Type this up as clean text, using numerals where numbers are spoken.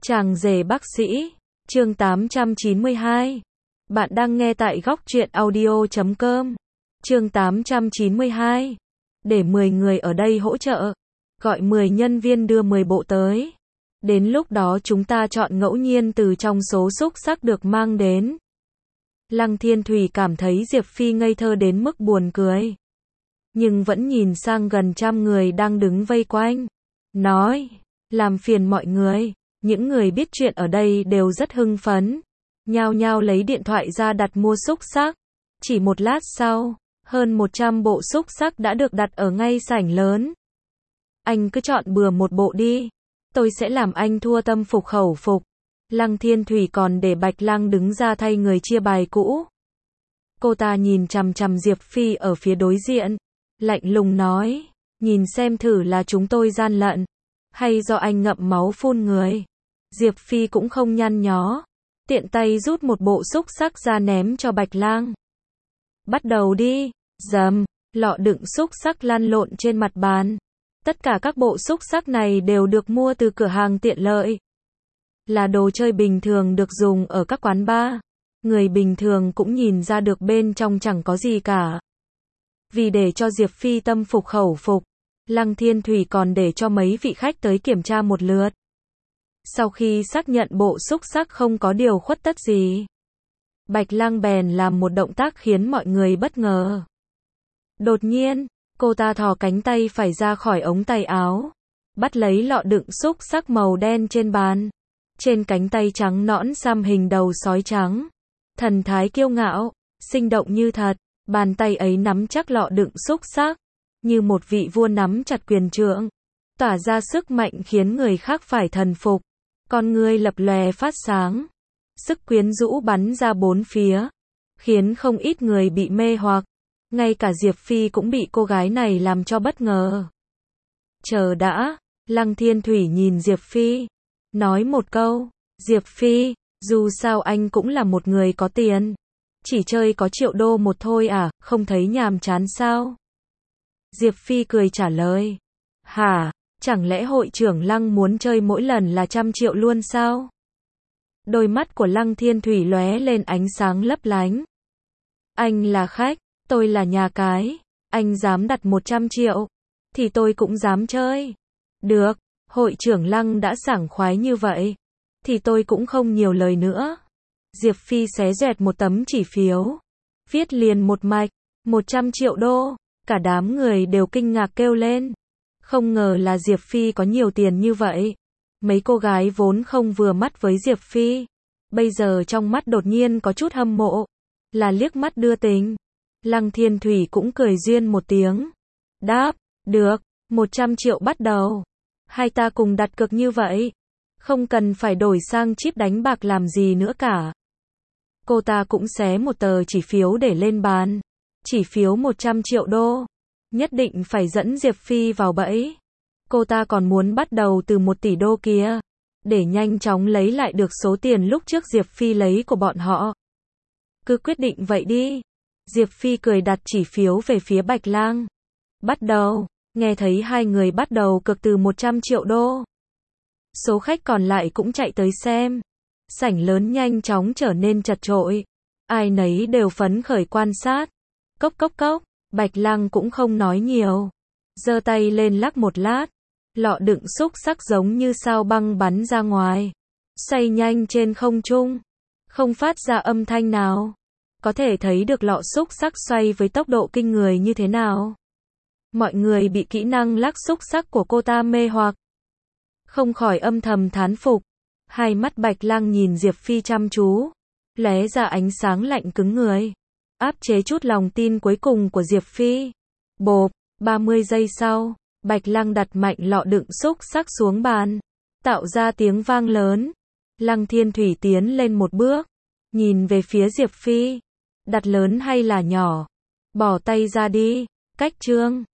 Chàng rể bác sĩ, chương 892. Bạn đang nghe tại góc truyện audio.com. Chương 892. Để 10 người ở đây hỗ trợ. Gọi 10 nhân viên đưa 10 bộ tới. Đến lúc đó chúng ta chọn ngẫu nhiên từ trong số xúc xắc được mang đến. Lăng Thiên Thủy cảm thấy Diệp Phi ngây thơ đến mức buồn cười. Nhưng vẫn nhìn sang gần trăm người đang đứng vây quanh. Nói, làm phiền mọi người. Những người biết chuyện ở đây đều rất hưng phấn. Nhao nhao lấy điện thoại ra đặt mua xúc xắc. Chỉ một lát sau, hơn 100 bộ xúc xắc đã được đặt ở ngay sảnh lớn. Anh cứ chọn bừa một bộ đi. Tôi sẽ làm anh thua tâm phục khẩu phục. Lăng Thiên Thủy còn để Bạch Lăng đứng ra thay người chia bài cũ. Cô ta nhìn chằm chằm Diệp Phi ở phía đối diện. Lạnh lùng nói, nhìn xem thử là chúng tôi gian lận, hay do anh ngậm máu phun người. Diệp Phi cũng không nhăn nhó. Tiện tay rút một bộ xúc xắc ra ném cho Bạch Lang. Bắt đầu đi. Dầm, lọ đựng xúc xắc lăn lộn trên mặt bàn. Tất cả các bộ xúc xắc này đều được mua từ cửa hàng tiện lợi. Là đồ chơi bình thường được dùng ở các quán bar. Người bình thường cũng nhìn ra được bên trong chẳng có gì cả. Vì để cho Diệp Phi tâm phục khẩu phục, Lăng Thiên Thủy còn để cho mấy vị khách tới kiểm tra một lượt. Sau khi xác nhận bộ xúc xắc không có điều khuất tất gì, Bạch Lang bèn làm một động tác khiến mọi người bất ngờ. Đột nhiên, cô ta thò cánh tay phải ra khỏi ống tay áo, bắt lấy lọ đựng xúc xắc màu đen trên bàn. Trên cánh tay trắng nõn xăm hình đầu sói trắng. Thần thái kiêu ngạo, sinh động như thật, bàn tay ấy nắm chắc lọ đựng xúc xắc, như một vị vua nắm chặt quyền trượng, tỏa ra sức mạnh khiến người khác phải thần phục. Con ngươi lập lòe phát sáng, sức quyến rũ bắn ra bốn phía, khiến không ít người bị mê hoặc. Ngay cả Diệp Phi cũng bị cô gái này làm cho bất ngờ. Chờ đã, Lăng Thiên Thủy nhìn Diệp Phi, nói một câu, Diệp Phi, dù sao anh cũng là một người có tiền. Chỉ chơi có $1 triệu một thôi à, không thấy nhàm chán sao? Diệp Phi cười trả lời. Hả, chẳng lẽ hội trưởng Lăng muốn chơi mỗi lần là 100 triệu luôn sao? Đôi mắt của Lăng Thiên Thủy lóe lên ánh sáng lấp lánh. Anh là khách, tôi là nhà cái. Anh dám đặt 100 triệu, thì tôi cũng dám chơi. Được, hội trưởng Lăng đã sảng khoái như vậy, thì tôi cũng không nhiều lời nữa. Diệp Phi xé dẹt một tấm chỉ phiếu, viết liền một mạch, 100 triệu đô. Cả đám người đều kinh ngạc kêu lên. Không ngờ là Diệp Phi có nhiều tiền như vậy. Mấy cô gái vốn không vừa mắt với Diệp Phi, bây giờ trong mắt đột nhiên có chút hâm mộ, là liếc mắt đưa tình. Lăng Thiên Thủy cũng cười duyên một tiếng. Đáp, được, 100 triệu bắt đầu. Hai ta cùng đặt cược như vậy. Không cần phải đổi sang chip đánh bạc làm gì nữa cả. Cô ta cũng xé một tờ chỉ phiếu để lên bàn. Chỉ phiếu 100 triệu đô. Nhất định phải dẫn Diệp Phi vào bẫy. Cô ta còn muốn bắt đầu từ 1 tỷ đô kia, để nhanh chóng lấy lại được số tiền lúc trước Diệp Phi lấy của bọn họ. Cứ quyết định vậy đi. Diệp Phi cười đặt chỉ phiếu về phía Bạch Lang. Bắt đầu. Nghe thấy hai người bắt đầu cược từ 100 triệu đô. Số khách còn lại cũng chạy tới xem. Sảnh lớn nhanh chóng trở nên chật chội. Ai nấy đều phấn khởi quan sát. Cốc cốc cốc, Bạch Lăng cũng không nói nhiều. Giơ tay lên lắc một lát. Lọ đựng xúc xắc giống như sao băng bắn ra ngoài. Xoay nhanh trên không trung. Không phát ra âm thanh nào. Có thể thấy được lọ xúc xắc xoay với tốc độ kinh người như thế nào. Mọi người bị kỹ năng lắc xúc xắc của cô ta mê hoặc. Không khỏi âm thầm thán phục. Hai mắt Bạch Lăng nhìn Diệp Phi chăm chú, lóe ra ánh sáng lạnh cứng người, áp chế chút lòng tin cuối cùng của Diệp Phi. Bộp, 30 giây sau, Bạch Lăng đặt mạnh lọ đựng xúc xắc xuống bàn, tạo ra tiếng vang lớn. Lăng Thiên Thủy tiến lên một bước, nhìn về phía Diệp Phi. Đặt lớn hay là nhỏ? Bỏ tay ra đi. Cách trương.